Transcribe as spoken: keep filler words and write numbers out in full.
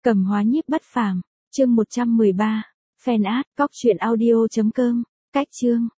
Cầm hóa nhiếp bất phàm, chương một trăm mười ba. Fan art, cóc truyện audio chấm com, cách chương.